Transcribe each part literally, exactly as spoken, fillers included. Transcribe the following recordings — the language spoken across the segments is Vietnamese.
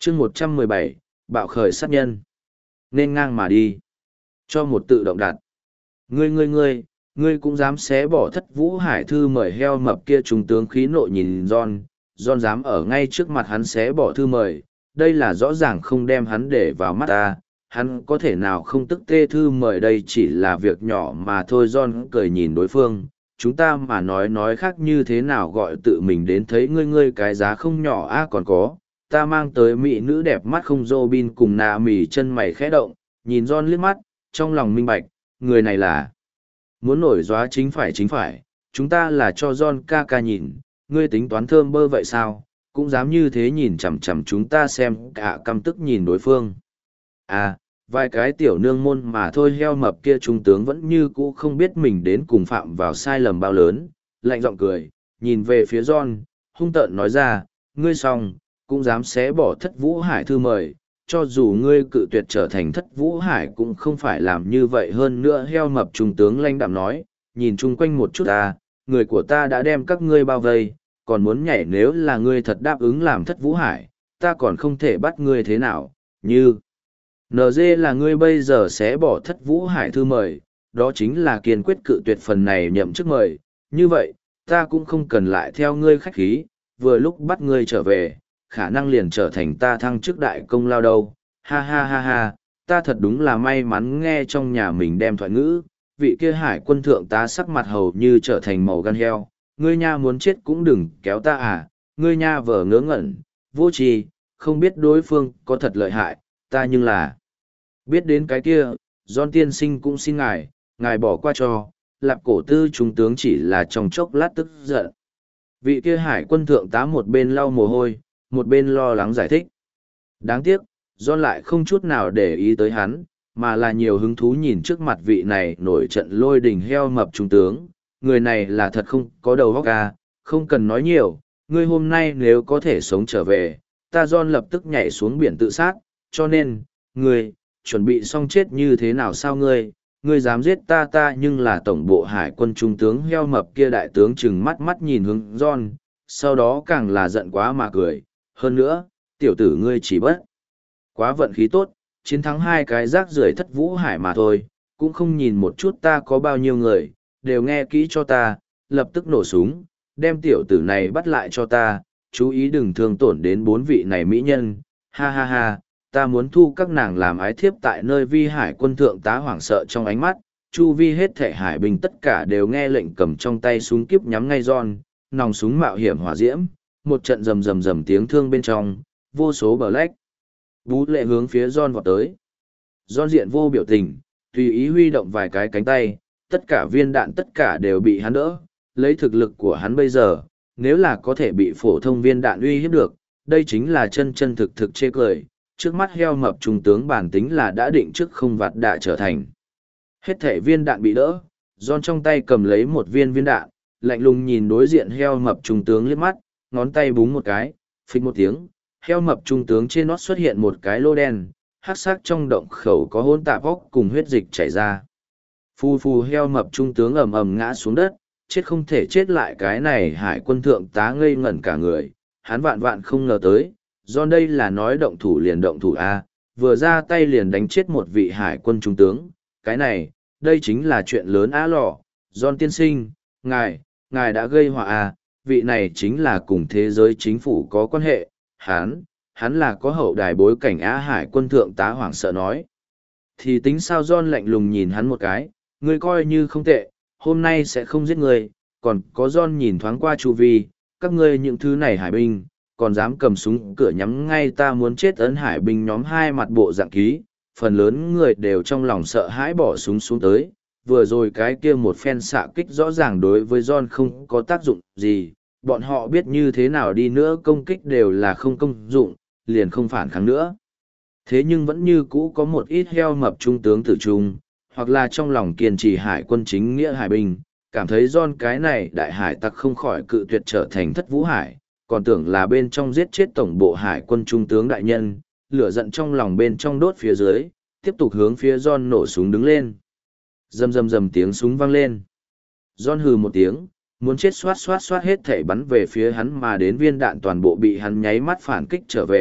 chương một trăm mười bảy, bạo khởi sát nhân. Nên ngang mà đi. Cho một tự động đặt. Ngươi ngươi ngươi, ngươi cũng dám xé bỏ thất vũ hải thư mời heo mập kia trung tướng khí nộ nhìn John, John dám ở ngay trước mặt hắn xé bỏ thư mời, đây là rõ ràng không đem hắn để vào mắt ta, hắn có thể nào không tức tê thư mời đây chỉ là việc nhỏ mà thôi. John cười nhìn đối phương, chúng ta mà nói nói khác như thế nào gọi tự mình đến thấy ngươi ngươi cái giá không nhỏ a còn có, ta mang tới mỹ nữ đẹp mắt không Robin cùng nà mì chân mày khẽ động, nhìn John liếc mắt, trong lòng minh bạch, người này là muốn nổi gióa chính phải chính phải, chúng ta là cho John ca ca nhìn, ngươi tính toán thơm bơ vậy sao, cũng dám như thế nhìn chằm chằm chúng ta xem cả căm tức nhìn đối phương. À, vài cái tiểu nương môn mà thôi heo mập kia trung tướng vẫn như cũ không biết mình đến cùng phạm vào sai lầm bao lớn, lạnh giọng cười, nhìn về phía John, hung tợn nói ra, ngươi xong, cũng dám xé bỏ thất vũ hải thư mời, cho dù ngươi cự tuyệt trở thành thất vũ hải cũng không phải làm như vậy hơn nữa heo mập trung tướng lãnh đạm nói, nhìn chung quanh một chút ta, người của ta đã đem các ngươi bao vây, còn muốn nhảy nếu là ngươi thật đáp ứng làm thất vũ hải, ta còn không thể bắt ngươi thế nào, như en giê là ngươi bây giờ sẽ bỏ thất vũ hải thư mời, đó chính là kiên quyết cự tuyệt phần này nhậm chức mời, như vậy, ta cũng không cần lại theo ngươi khách khí, vừa lúc bắt ngươi trở về, khả năng liền trở thành ta thăng chức đại công lao đâu, ha ha ha ha, ta thật đúng là may mắn nghe trong nhà mình đem thoại ngữ, vị kia hải quân thượng tá sắc mặt hầu như trở thành màu gan heo, ngươi nha muốn chết cũng đừng kéo ta à, ngươi nha vờ ngớ ngẩn, vô tri, không biết đối phương có thật lợi hại, ta nhưng là biết đến cái kia, John tiên sinh cũng xin ngài, ngài bỏ qua cho, lạp cổ tư trung tướng chỉ là trong chốc lát tức giận. Vị kia hải quân thượng tá một bên lau mồ hôi, một bên lo lắng giải thích. Đáng tiếc, John lại không chút nào để ý tới hắn, mà là nhiều hứng thú nhìn trước mặt vị này nổi trận lôi đình heo mập trung tướng. Người này là thật không có đầu óc à, không cần nói nhiều, ngươi hôm nay nếu có thể sống trở về, ta John lập tức nhảy xuống biển tự sát, cho nên, ngươi, chuẩn bị xong chết như thế nào sao ngươi, ngươi dám giết ta ta nhưng là tổng bộ hải quân trung tướng heo mập kia đại tướng chừng mắt mắt nhìn hướng John, sau đó càng là giận quá mà cười, hơn nữa, tiểu tử ngươi chỉ bất quá vận khí tốt, chiến thắng hai cái rác rưởi thất vũ hải mà thôi, cũng không nhìn một chút ta có bao nhiêu người, đều nghe kỹ cho ta, lập tức nổ súng, đem tiểu tử này bắt lại cho ta, chú ý đừng thương tổn đến bốn vị này mỹ nhân, ha ha ha, ta muốn thu các nàng làm ái thiếp tại nơi vi hải quân thượng tá hoảng sợ trong ánh mắt, chu vi hết thệ hải binh tất cả đều nghe lệnh cầm trong tay súng kíp nhắm ngay John, nòng súng mạo hiểm hỏa diễm, một trận rầm rầm rầm tiếng thương bên trong, vô số bờ lách. Bú lệ hướng phía John vọt tới. John diện vô biểu tình, tùy ý huy động vài cái cánh tay, tất cả viên đạn tất cả đều bị hắn đỡ, lấy thực lực của hắn bây giờ, nếu là có thể bị phổ thông viên đạn uy hiếp được, đây chính là chân chân thực thực chê cười, trước mắt heo mập trung tướng bản tính là đã định trước không vặt đạ trở thành. Hết thể viên đạn bị đỡ, John trong tay cầm lấy một viên viên đạn, lạnh lùng nhìn đối diện heo mập trung tướng liếc mắt, ngón tay búng một cái, phịch một tiếng, heo mập trung tướng trên nót xuất hiện một cái lô đen, hắc sắc trong động khẩu có hôn tạp óc cùng huyết dịch chảy ra. Phu phu heo mập trung tướng ầm ầm ngã xuống đất, chết không thể chết lại cái này hải quân thượng tá ngây ngẩn cả người, hắn vạn vạn không ngờ tới, do đây là nói động thủ liền động thủ A, vừa ra tay liền đánh chết một vị hải quân trung tướng, cái này, đây chính là chuyện lớn á lọ, John tiên sinh, ngài, ngài đã gây họa A, vị này chính là cùng thế giới chính phủ có quan hệ, hắn, hắn là có hậu đài bối cảnh á hải quân thượng tá hoảng sợ nói. Thì tính sao John lạnh lùng nhìn hắn một cái, ngươi coi như không tệ, hôm nay sẽ không giết ngươi, còn có John nhìn thoáng qua chu vi, các ngươi những thứ này hải binh, còn dám cầm súng cửa nhắm ngay ta muốn chết ấn hải binh nhóm hai mặt bộ dạng ký, phần lớn người đều trong lòng sợ hãi bỏ súng xuống tới, vừa rồi cái kia một phen xạ kích rõ ràng đối với John không có tác dụng gì, bọn họ biết như thế nào đi nữa công kích đều là không công dụng, liền không phản kháng nữa. Thế nhưng vẫn như cũ có một ít heo mập trung tướng tử trung, hoặc là trong lòng kiên trì hải quân chính nghĩa hải binh, cảm thấy John cái này đại hải tặc không khỏi cự tuyệt trở thành thất vũ hải, còn tưởng là bên trong giết chết tổng bộ hải quân trung tướng đại nhân, lửa giận trong lòng bên trong đốt phía dưới, tiếp tục hướng phía John nổ súng đứng lên. Rầm rầm rầm tiếng súng vang lên. John hừ một tiếng, muốn chết xoát xoát xoát hết thảy bắn về phía hắn mà đến viên đạn toàn bộ bị hắn nháy mắt phản kích trở về,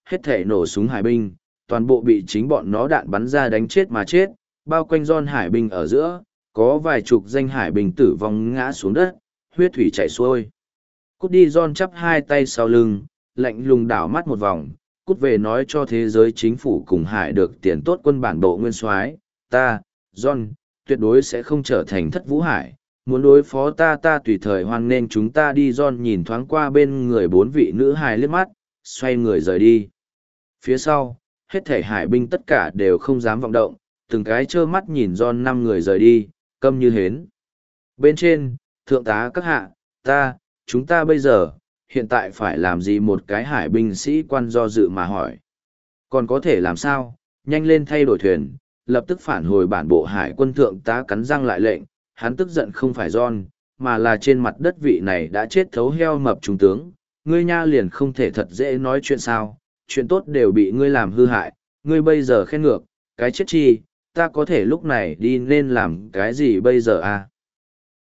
hết thể nổ súng hải binh, toàn bộ bị chính bọn nó đạn bắn ra đánh chết mà chết, bao quanh John hải binh ở giữa, có vài chục danh hải binh tử vong ngã xuống đất, huyết thủy chảy xuôi. Cút đi John chắp hai tay sau lưng, lạnh lùng đảo mắt một vòng, cút về nói cho thế giới chính phủ cùng hải được tiền tốt quân bản bộ nguyên soái, ta, John, tuyệt đối sẽ không trở thành thất vũ hải. Muốn đối phó ta ta tùy thời hoan nên chúng ta đi. John nhìn thoáng qua bên người bốn vị nữ hài liếc mắt, xoay người rời đi. Phía sau, hết thể hải binh tất cả đều không dám vọng động, từng cái trơ mắt nhìn John năm người rời đi, câm như hến. Bên trên, thượng tá các hạ, ta, chúng ta bây giờ, hiện tại phải làm gì? Một cái hải binh sĩ quan do dự mà hỏi. Còn có thể làm sao? Nhanh lên thay đổi thuyền, lập tức phản hồi bản bộ hải quân. Thượng tá cắn răng lại lệnh, hắn tức giận không phải John, mà là trên mặt đất vị này đã chết thấu heo mập trung tướng. Ngươi nha liền không thể thật dễ nói chuyện sao, chuyện tốt đều bị ngươi làm hư hại, ngươi bây giờ khen ngược, cái chết chi, ta có thể lúc này đi nên làm cái gì bây giờ à?